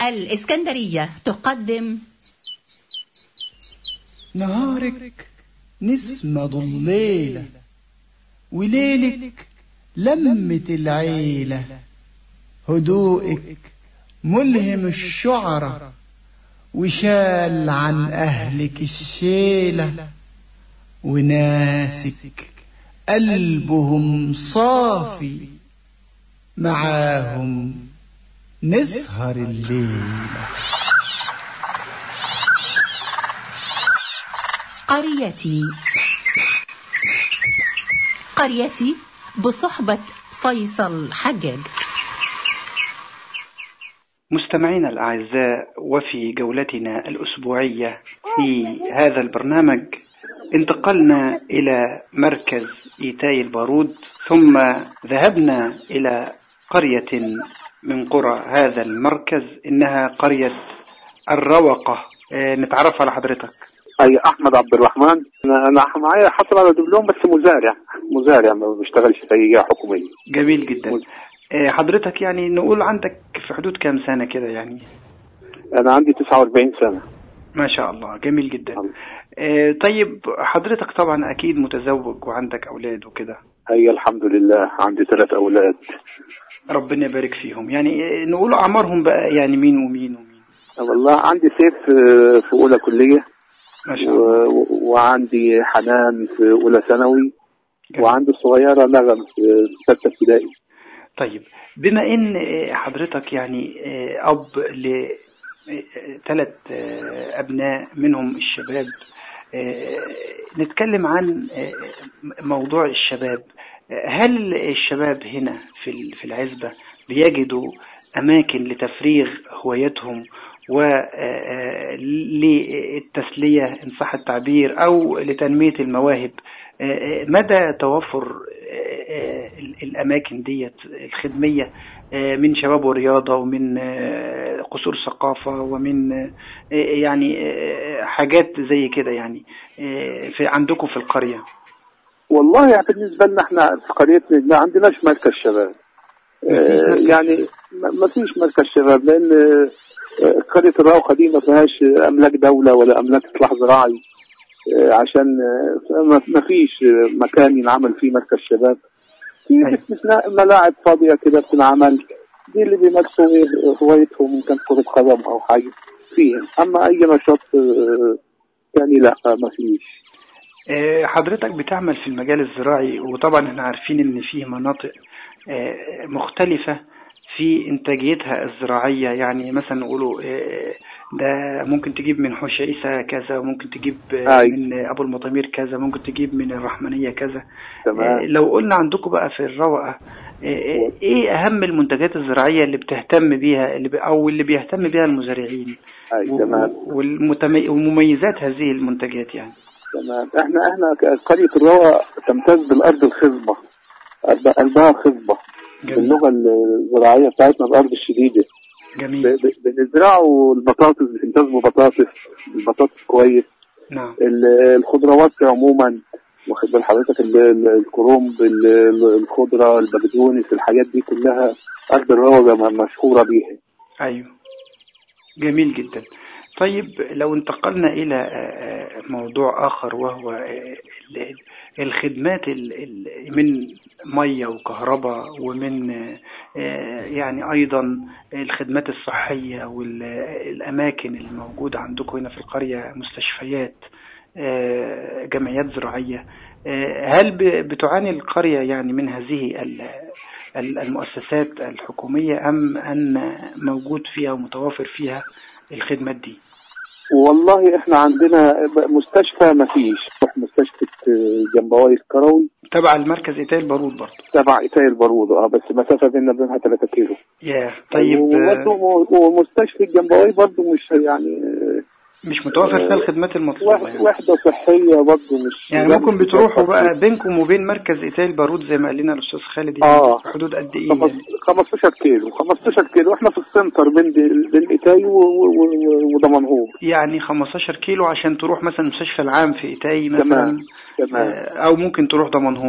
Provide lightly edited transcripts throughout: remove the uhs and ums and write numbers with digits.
الإسكندرية تقدم نهارك نسمة ضليلة وليلك لمة العيلة، هدوءك ملهم الشعرة وشال عن أهلك الشيلة، وناسك قلبهم صافي معاهم نسهر الليلة. قريتي بصحبة فيصل حجاج. مستمعينا الأعزاء، وفي جولتنا الأسبوعية في هذا البرنامج انتقلنا إلى مركز إيتاي البارود، ثم ذهبنا إلى قرية من قرى هذا المركز، إنها قرية الروقة. نتعرف على حضرتك. أي أحمد عبد الرحمن. أنا معايا حصل على دبلوم بس مزارع ما بشتغلش في أي حكومية. جميل جدا. حضرتك يعني نقول عندك في حدود كام سنة كده يعني؟ أنا عندي 49 سنة. ما شاء الله، جميل جدا. طيب حضرتك طبعا أكيد متزوج وعندك أولاد وكده. أي الحمد لله، عندي 3 أولاد. ربنا يبارك فيهم. يعني نقول أعمارهم بقى يعني مين ومين؟ والله عندي سيف في أولى كلية، ما شاء الله. وعندي حنان في أولى ثانوي، وعندي صغيرة نغم في 6 ابتدائي. طيب بما ان حضرتك يعني اب ل3 ابناء منهم الشباب، نتكلم عن موضوع الشباب. هل الشباب هنا في العزبة بيجدوا اماكن لتفريغ هوايتهم وللتسلية إن صح التعبير أو لتنمية المواهب؟ مدى توفر الأماكن ديت الخدمية من شباب ورياضة ومن قصور ثقافة ومن يعني حاجات زي كده يعني في عندكم في القرية؟ والله يعني بالنسبة لنا احنا في قريتنا ما عندناش مركز شباب. يعني ما فيش مركز شباب، لأن قرية الروقة دي ما فيهاش أملاك دولة ولا أملاك إصلاح زراعي، عشان ما فيش مكان ينعمل فيه مركز شباب. في باستثناء ملاعب فاضية كده بتنعمل، دي اللي بيمارسوا هوايتهم، إن كان كرة قدم أو حاجة فيهم. أما أي نشاط يعني لا، ما فيش. حضرتك بتعمل في المجال الزراعي، وطبعا احنا عارفين ان فيه مناطق مختلفة في انتاجيتها الزراعية. يعني مثلا نقولوا ده ممكن تجيب من حوش عيسى كذا، وممكن تجيب من ابو المطامير كذا، ممكن تجيب من الرحمنية كذا. لو قلنا عندكم بقى في الروقة، ايه اهم المنتجات الزراعية اللي بتهتم بيها او اللي بيهتم بيها المزارعين، ومميزات هذه المنتجات يعني؟ تمام. احنا قرية الروقة تمتاز بالارض الخصبة، قلبها خصبة باللغة الزراعية بتاعتنا، الارض الشديدة. جميل. بنزرعوا البطاطس، بتنتجوا البطاطس كويس. نعم. الخضروات عموما، واخد بال حضرتك، الكرنب، الخضرة، البقدونس، الحاجات دي كلها أرض الروضة مشهورة بيها. أيوه، جميل جدا. طيب لو انتقلنا إلى موضوع آخر، وهو الخدمات من مية وكهرباء، ومن يعني أيضا الخدمات الصحية والأماكن الموجودة عندكم هنا في القرية، مستشفيات، جمعيات زراعية. هل بتعاني القرية يعني من هذه المؤسسات الحكومية، أم أن موجود فيها ومتوافر فيها الخدمات دي؟ والله احنا عندنا مستشفى، ما فيش. مستشفى جنبوي الكروي تبع المركز إيتاي البارود برضه. تبع إيتاي البارود، بس مسافة بينها 3 كيلو. طيب. ومستشفى جنبوي برضه مش متوفر فيها الخدمات المطلوبة يعني. وحدة صحية برضه مش يعني ممكن بتروحوا بقى بينكم وبين مركز إيتاي البارود زي ما قال لنا الأستاذ خالد يعني في حدود قد إيه؟ 15 كيلو. واحنا في السنتر بين إيتاي ودمنهور. يعني 15 كيلو عشان تروح مثلا المستشفى العام في إيتاي مثلا. تمام. أو ممكن تروح دمنهور.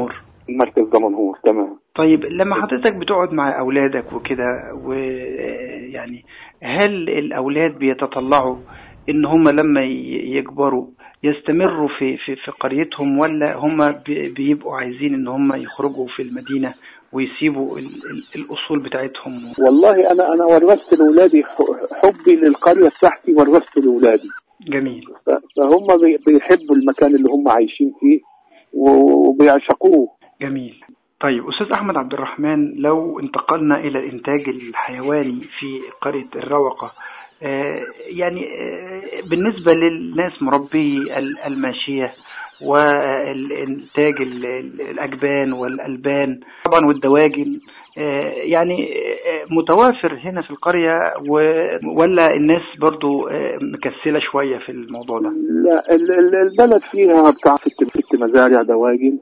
المركز دمنهور. تمام. طيب لما حضرتك بتقعد مع أولادك وكده، ويعني هل الأولاد بيتطلعوا إن هم لما يكبروا يستمروا في قريتهم، ولا هم بيبقوا عايزين إن هم يخرجوا في المدينة ويسيبوا الأصول بتاعتهم؟ والله أنا ورثت لأولادي حبي للقرية بتاعتي، ورثته لأولادي. جميل. فهم بيحبوا المكان اللي هم عايشين فيه وبيعشقوه. جميل. طيب أستاذ أحمد عبد الرحمن، لو انتقلنا إلى الإنتاج الحيواني في قرية الروقة، يعني بالنسبة للناس مربي الماشية والإنتاج الأجبان والألبان طبعا والدواجن، يعني متوافر هنا في القرية، ولا الناس برضو مكسلة شوية في الموضوع ده؟ لا، البلد فيها بتاع 6 مزارع دواجن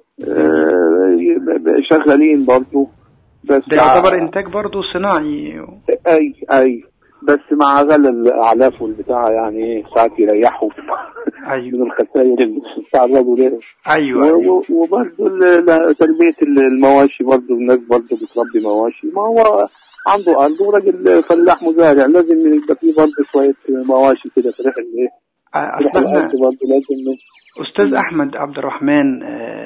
شغالين برضو، بس ده يعتبر إنتاج برضو صناعي. أي بس مع غلى الأعلاف والبتاع، يعني ساعات يريحوا. أيوة. من الخسائر اللي بتتعرضوا لها. أيوة. وبرضه تربية المواشي، برضه الناس برضه بتربي مواشي. ما هو عنده أرض وراجل فلاح مزارع، لازم يبقى فيه برضه شوية مواشي كده في رحل إيه. أصلنا برضه لازم. أستاذ أحمد عبد الرحمن،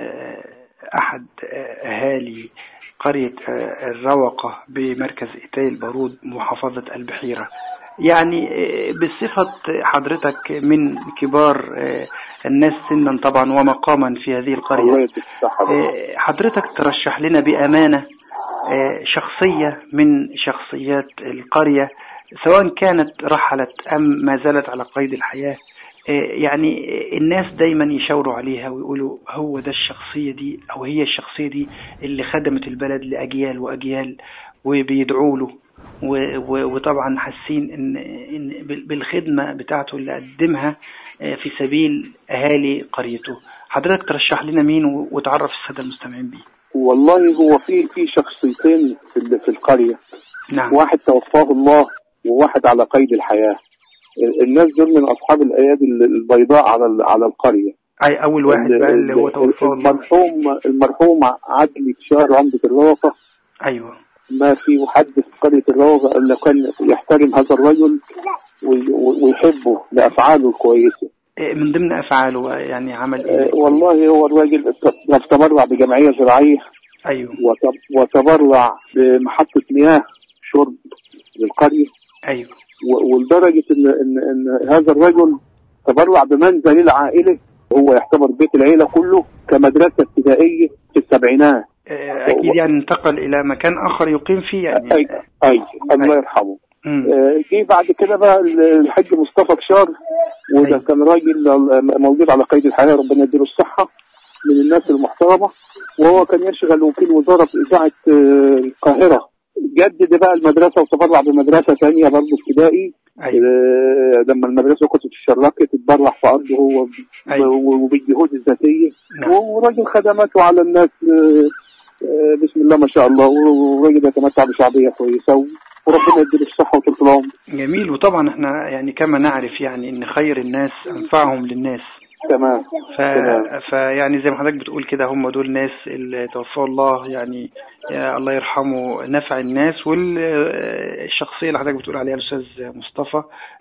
أحد أهالي قرية الروقة بمركز إيتاي البارود محافظة البحيرة، يعني بصفة حضرتك من كبار الناس سنا طبعا ومقاما في هذه القرية، حضرتك ترشح لنا بأمانة شخصية من شخصيات القرية، سواء كانت رحلت أم ما زالت على قيد الحياة، يعني الناس دايما يشاوروا عليها ويقولوا هو ده الشخصية دي أو هي الشخصية دي اللي خدمت البلد لأجيال وأجيال وبيدعوا له، وطبعا حاسين إن بالخدمة بتاعته اللي قدمها في سبيل أهالي قريته. حضرتك ترشح لنا مين وتعرف السادة المستمعين بيه؟ والله هو في شخصيتين في القرية. نعم. واحد توفاه الله وواحد على قيد الحياة. الناس دول من أصحاب الأيادي البيضاء على القرية. أي أول واحد بقى اللي هو توفاه الله، المرحوم عدلي شهر عمدة الروقة. أيوة. ما في حد في قرية الروقة إلا كان يحترم هذا الرجل ويحبه لأفعاله الكويسة. من ضمن أفعاله يعني عمل إيه؟ والله هو الراجل تبرع بجمعية زراعية. أيوة. وتبرع بمحطة مياه شرب للقرية. أيوة. ولدرجة إن هذا الرجل تبرع بمنزل العائلة، وهو يعتبر بيت العيلة كله كمدرسة ابتدائية في السبعينات. أكيد يعني انتقل إلى مكان آخر يقيم فيه يعني. أي الله يرحمه. جه بعد كده بقى الحاج مصطفى بشار، وده كان راجل موجود على قيد الحياة، ربنا يديله الصحة، من الناس المحترمة، وهو كان يشغل وكيل وزارة في إذاعة القاهرة. جدد بقى المدرسة وتبرع بمدرسة ثانية برضه ابتدائي. لما المدرسة كنت اتشركت اتبرع في أرضه هو وبالجهود الذاتية. وراجل خدماته على الناس بسم الله ما شاء الله، وراجل يتمتع بشعبية كويسة، وربنا يديله الصحة وطول العمر. جميل. وطبعا احنا يعني كما نعرف يعني ان خير الناس انفعهم للناس. تمام. فيعني زي ما حضرتك بتقول كده، هم دول ناس اللي توفاه الله، يعني الله يرحمه، نفع الناس. والشخصية اللي حضرتك بتقول عليها الأستاذ مصطفى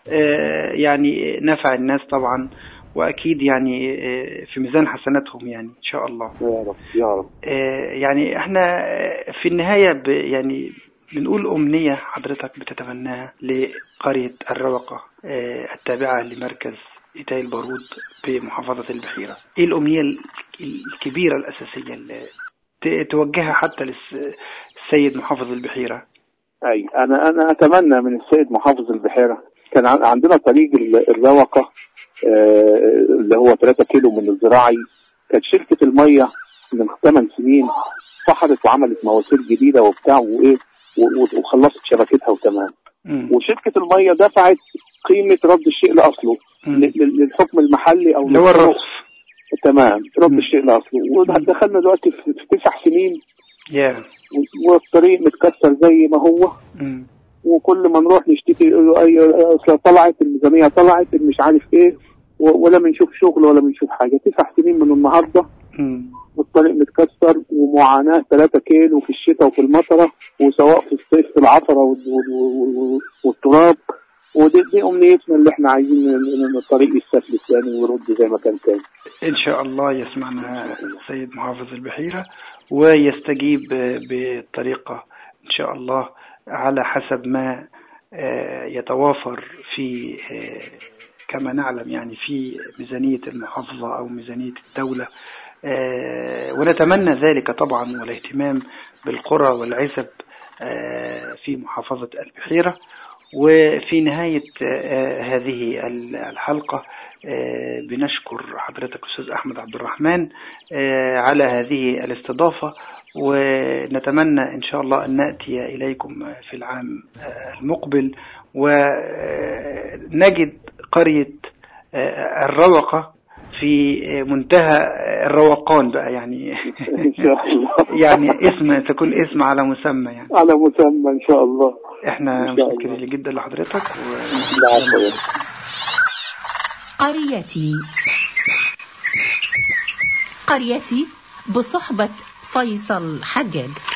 يعني نفع الناس طبعا، وأكيد يعني في ميزان حسناتهم يعني إن شاء الله. يا رب يا رب. يعني احنا في النهاية يعني بنقول أمنية حضرتك بتتمناها لقرية الروقة التابعة لمركز إيتاي البارود بمحافظة البحيرة. إيه الأمنية الكبيرة الأساسية اللي توجهها حتى للسيد محافظ البحيرة؟ أي أنا أتمنى من السيد محافظ البحيرة، كان عندنا طريق الروقة اللي هو 3 كيلو من الزراعي، كانت شركة المية من 8 سنين فحرت وعملت مواسير جديدة وبتاع وإيه وخلصت شبكتها وتمام. وشركة المية دفعت قيمة رد الشيء لأصله للحكم المحلي أو اللي هو الرصف. تمام، رد الشيء لأصله. ودخلنا دلوقتي في 9 سنين والطريق متكسر زي ما هو. وكل ما نروح نشتكي أصلا طلعت الميزانية، طلعت مش عارف إيه، ولا بنشوف شغل ولا بنشوف حاجة. 9 سنين من النهاردة والطريق متكسر ومعاناة 3 كيلو في الشتاء وفي المطرة، وسواء في الصيف في العفرة والتراب. ودي أمنيتنا اللي احنا عايزين ان الطريق يستفلت تاني ويرد زي ما كان تاني. إن شاء الله يسمعنا سيد محافظ البحيرة ويستجيب بطريقة إن شاء الله على حسب ما يتوافر في كما نعلم يعني في ميزانية المحافظة أو ميزانية الدولة، ونتمنى ذلك طبعا، والاهتمام بالقرى والعزب في محافظة البحيرة. وفي نهاية هذه الحلقة بنشكر حضرتك أستاذ أحمد عبد الرحمن على هذه الاستضافة، ونتمنى إن شاء الله أن نأتي إليكم في العام المقبل ونجد قرية الروقة في منتهى الروقان بقى يعني إن شاء الله. يعني تكون اسم على مسمى يعني. على مسمى إن شاء الله. احنا متشكرين جدا لحضرتك قريتي بصحبة فيصل حجاج.